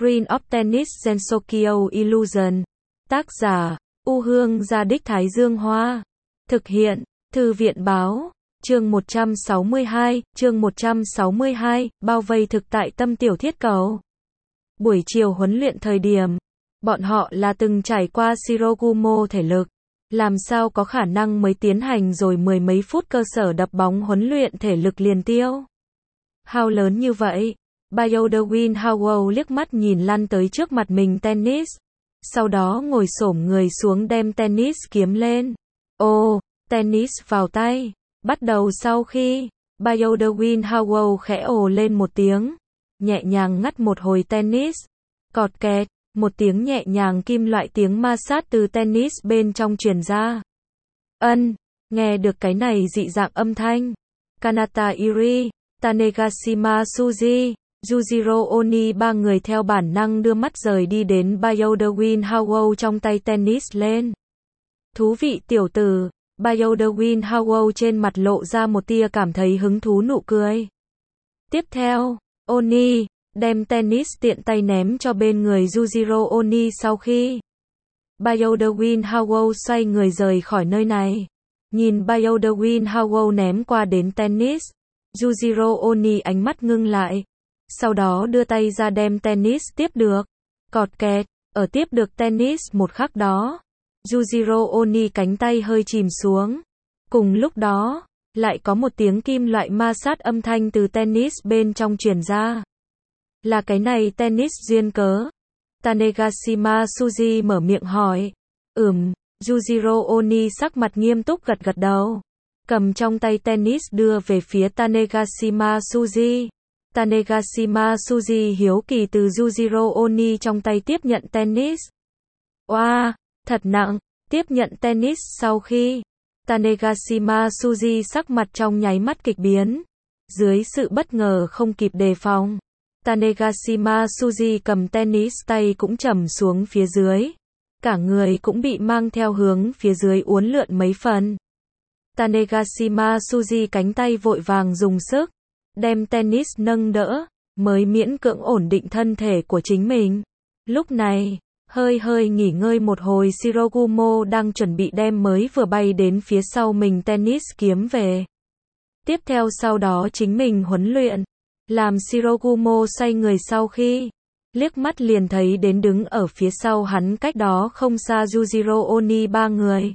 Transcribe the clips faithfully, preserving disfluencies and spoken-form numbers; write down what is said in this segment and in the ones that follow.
Green of Tennis Gensokyo Illusion. Tác giả, U Hương Gia Đích Thái Dương Hoa. Thực hiện, Thư viện Báo. Chương một trăm sáu mươi hai, chương một trăm sáu mươi hai, bao vây thực tại tâm tiểu thiết cầu. Buổi chiều huấn luyện thời điểm, bọn họ là từng trải qua Shirogumo thể lực. Làm sao có khả năng mới tiến hành rồi mười mấy phút cơ sở đập bóng huấn luyện thể lực liền tiêu. Hao lớn như vậy. Bayodawin Howell liếc mắt nhìn lăn tới trước mặt mình tennis. Sau đó ngồi xổm người xuống đem tennis kiếm lên. Ô, tennis vào tay. Bắt đầu sau khi, Bayodawin Howell khẽ ồ lên một tiếng. Nhẹ nhàng ngắt một hồi tennis. Cọt kẹt, một tiếng nhẹ nhàng kim loại tiếng ma sát từ tennis bên trong truyền ra. Ân, nghe được cái này dị dạng âm thanh. Kanata Iri, Tanegashima Suzy, Yujiro Oni ba người theo bản năng đưa mắt rời đi đến Bayodawin Howell trong tay tennis lên. Thú vị tiểu tử, Bayodawin Howell trên mặt lộ ra một tia cảm thấy hứng thú nụ cười. Tiếp theo, Oni đem tennis tiện tay ném cho bên người Yujiro Oni sau khi Bayodawin Howell xoay người rời khỏi nơi này. Nhìn Bayodawin Howell ném qua đến tennis, Yujiro Oni ánh mắt ngưng lại. Sau đó đưa tay ra đem tennis tiếp được. Cọt kẹt, ở tiếp được tennis một khắc đó, Yujiro Oni cánh tay hơi chìm xuống. Cùng lúc đó, lại có một tiếng kim loại ma sát âm thanh từ tennis bên trong truyền ra. Là cái này tennis duyên cớ. Tanegashima Suzy mở miệng hỏi. Ừm, Yujiro Oni sắc mặt nghiêm túc gật gật đầu. Cầm trong tay tennis đưa về phía Tanegashima Suzy. Tanegashima Suzy hiếu kỳ từ Yujiro Oni trong tay tiếp nhận tennis. Oa, wow, thật nặng. Tiếp nhận tennis sau khi Tanegashima Suzy sắc mặt trong nháy mắt kịch biến. Dưới sự bất ngờ không kịp đề phòng, Tanegashima Suzy cầm tennis tay cũng trầm xuống phía dưới. Cả người cũng bị mang theo hướng phía dưới uốn lượn mấy phần. Tanegashima Suzy cánh tay vội vàng dùng sức, đem tennis nâng đỡ, mới miễn cưỡng ổn định thân thể của chính mình. Lúc này, hơi hơi nghỉ ngơi một hồi Shirogumo đang chuẩn bị đem mới vừa bay đến phía sau mình tennis kiếm về. Tiếp theo sau đó chính mình huấn luyện. Làm Shirogumo xoay người sau khi liếc mắt liền thấy đến đứng ở phía sau hắn cách đó không xa Yujiro Oni ba người.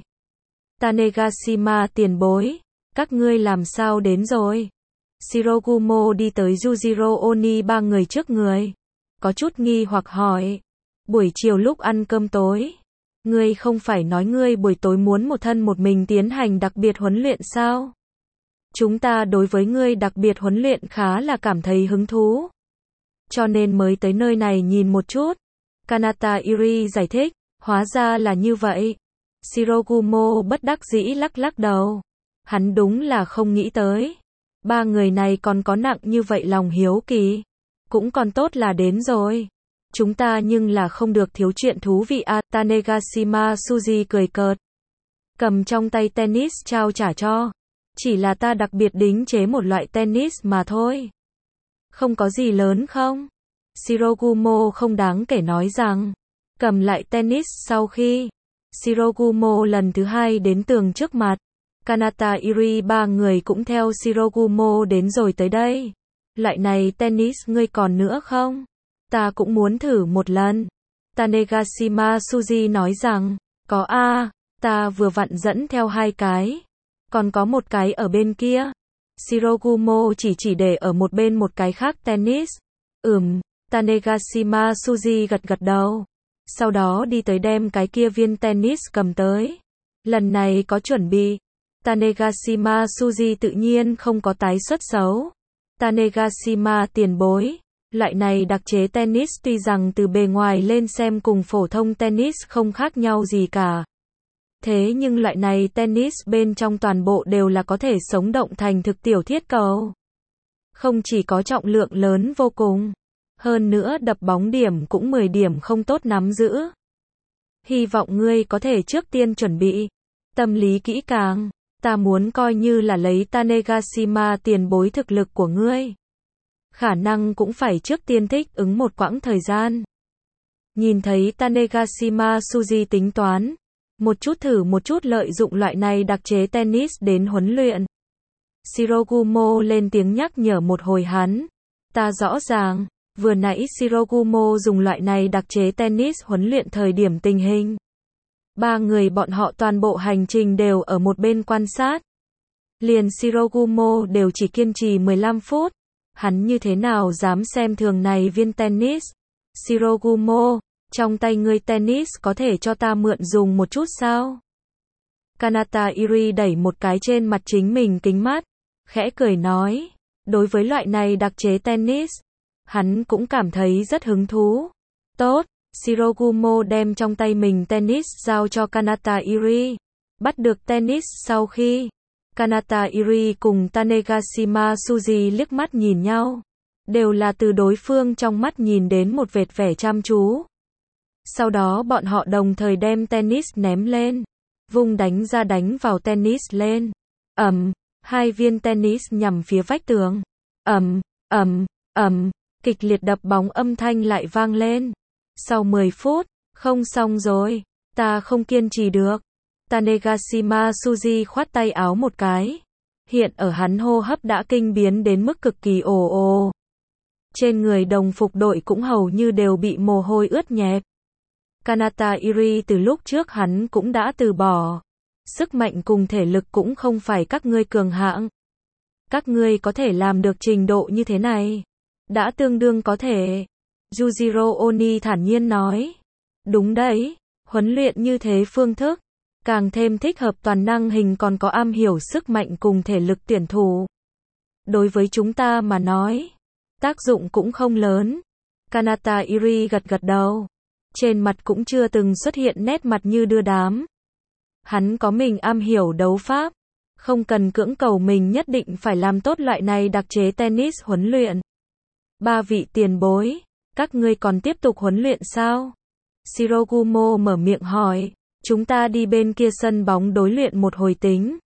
Tanegashima tiền bối, các ngươi làm sao đến rồi? Shirogumo đi tới Yujiro Oni ba người trước người. Có chút nghi hoặc hỏi. Buổi chiều lúc ăn cơm tối, ngươi không phải nói ngươi buổi tối muốn một thân một mình tiến hành đặc biệt huấn luyện sao? Chúng ta đối với ngươi đặc biệt huấn luyện khá là cảm thấy hứng thú. Cho nên mới tới nơi này nhìn một chút. Kanata Iri giải thích, hóa ra là như vậy. Shirogumo bất đắc dĩ lắc lắc đầu. Hắn đúng là không nghĩ tới. Ba người này còn có nặng như vậy lòng hiếu kỳ. Cũng còn tốt là đến rồi. Chúng ta nhưng là không được thiếu chuyện thú vị à. Tanegashima Suzy cười cợt. Cầm trong tay tennis trao trả cho. Chỉ là ta đặc biệt đính chế một loại tennis mà thôi. Không có gì lớn không? Shirogumo không đáng kể nói rằng. Cầm lại tennis sau khi Shirogumo lần thứ hai đến tường trước mặt. Kanata Iri ba người cũng theo Shirogumo đến rồi tới đây. Loại này tennis ngươi còn nữa không? Ta cũng muốn thử một lần. Tanegashima Suzy nói rằng, có a, ta vừa vặn dẫn theo hai cái. Còn có một cái ở bên kia. Shirogumo chỉ chỉ để ở một bên một cái khác tennis. Ừm, Tanegashima Suzy gật gật đầu. Sau đó đi tới đem cái kia viên tennis cầm tới. Lần này có chuẩn bị. Tanegashima Suzy tự nhiên không có tái xuất xấu. Tanegashima tiền bối. Loại này đặc chế tennis tuy rằng từ bề ngoài lên xem cùng phổ thông tennis không khác nhau gì cả. Thế nhưng loại này tennis bên trong toàn bộ đều là có thể sống động thành thực tiểu thiết cầu. Không chỉ có trọng lượng lớn vô cùng. Hơn nữa đập bóng điểm cũng mười điểm không tốt nắm giữ. Hy vọng ngươi có thể trước tiên chuẩn bị. Tâm lý kỹ càng. Ta muốn coi như là lấy Tanegashima tiền bối thực lực của ngươi. Khả năng cũng phải trước tiên thích ứng một quãng thời gian. Nhìn thấy Tanegashima Tsuji tính toán, một chút thử một chút lợi dụng loại này đặc chế tennis đến huấn luyện. Shirogumo lên tiếng nhắc nhở một hồi hắn. Ta rõ ràng, vừa nãy Shirogumo dùng loại này đặc chế tennis huấn luyện thời điểm tình hình. Ba người bọn họ toàn bộ hành trình đều ở một bên quan sát. Liền Shirogumo đều chỉ kiên trì mười lăm phút. Hắn như thế nào dám xem thường này viên tennis. Shirogumo, trong tay ngươi tennis có thể cho ta mượn dùng một chút sao? Kanata Iri đẩy một cái trên mặt chính mình kính mắt, khẽ cười nói, đối với loại này đặc chế tennis, hắn cũng cảm thấy rất hứng thú. Tốt, Shirogumo đem trong tay mình tennis giao cho Kanata Iri. Bắt được tennis sau khi, Kanata Iri cùng Tanegashima Tsuji liếc mắt nhìn nhau, đều là từ đối phương trong mắt nhìn đến một vệt vẻ chăm chú. Sau đó bọn họ đồng thời đem tennis ném lên, vung đánh ra đánh vào tennis lên. Ầm, hai viên tennis nhằm phía vách tường. Ầm, ầm, ầm, kịch liệt đập bóng âm thanh lại vang lên. Sau mười phút, không xong rồi, ta không kiên trì được. Tanegashima Tsuji khoát tay áo một cái. Hiện ở hắn hô hấp đã kinh biến đến mức cực kỳ ồ ồ. Trên người đồng phục đội cũng hầu như đều bị mồ hôi ướt nhẹp. Kanata Iri từ lúc trước hắn cũng đã từ bỏ. Sức mạnh cùng thể lực cũng không phải các ngươi cường hạng. Các ngươi có thể làm được trình độ như thế này. Đã tương đương có thể. Yujiro Oni thản nhiên nói. Đúng đấy, huấn luyện như thế phương thức. Càng thêm thích hợp toàn năng hình còn có am hiểu sức mạnh cùng thể lực tuyển thủ. Đối với chúng ta mà nói, tác dụng cũng không lớn. Kanata Iri gật gật đầu. Trên mặt cũng chưa từng xuất hiện nét mặt như đưa đám. Hắn có mình am hiểu đấu pháp. Không cần cưỡng cầu mình nhất định phải làm tốt loại này đặc chế tennis huấn luyện. Ba vị tiền bối, các ngươi còn tiếp tục huấn luyện sao? Shirogumo mở miệng hỏi. Chúng ta đi bên kia sân bóng đối luyện một hồi tính.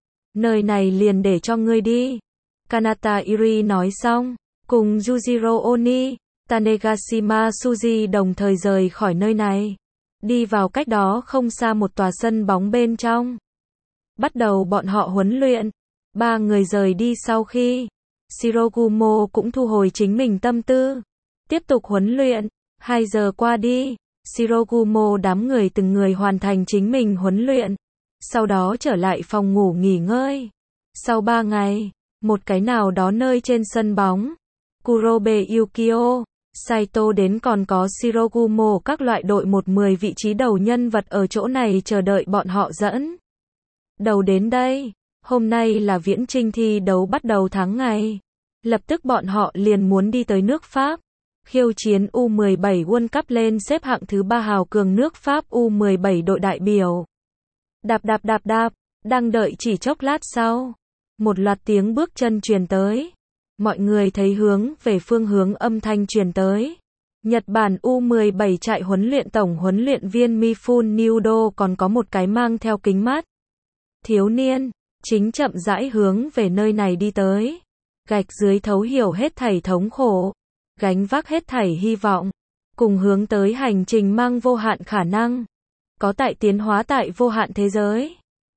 Nơi này liền để cho ngươi đi. Kanata Iri nói xong, cùng Yujiro Oni, Tanegashima Tsuji đồng thời rời khỏi nơi này. Đi vào cách đó không xa một tòa sân bóng bên trong. Bắt đầu bọn họ huấn luyện. Ba người rời đi sau khi, Shirogumo cũng thu hồi chính mình tâm tư. Tiếp tục huấn luyện. Hai giờ qua đi. Shirogumo đám người từng người hoàn thành chính mình huấn luyện. Sau đó trở lại phòng ngủ nghỉ ngơi. Sau ba ngày, một cái nào đó nơi trên sân bóng, Kurobe Yukio, Saito đến còn có Shirogumo các loại đội một mười vị trí đầu nhân vật ở chỗ này chờ đợi bọn họ dẫn. Đầu đến đây, hôm nay là viễn trinh thi đấu bắt đầu tháng ngày. Lập tức bọn họ liền muốn đi tới nước Pháp. Khiêu chiến U mười bảy World Cup lên xếp hạng thứ ba hào cường nước Pháp U mười bảy đội đại biểu. Đạp đạp đạp đạp, đang đợi chỉ chốc lát sau. Một loạt tiếng bước chân truyền tới. Mọi người thấy hướng về phương hướng âm thanh truyền tới. Nhật Bản U mười bảy trại huấn luyện tổng huấn luyện viên Mifune Nudo còn có một cái mang theo kính mắt. Thiếu niên, chính chậm rãi hướng về nơi này đi tới. Gạch dưới thấu hiểu hết thảy thống khổ. Gánh vác hết thảy hy vọng, cùng hướng tới hành trình mang vô hạn khả năng, có tại tiến hóa tại vô hạn thế giới.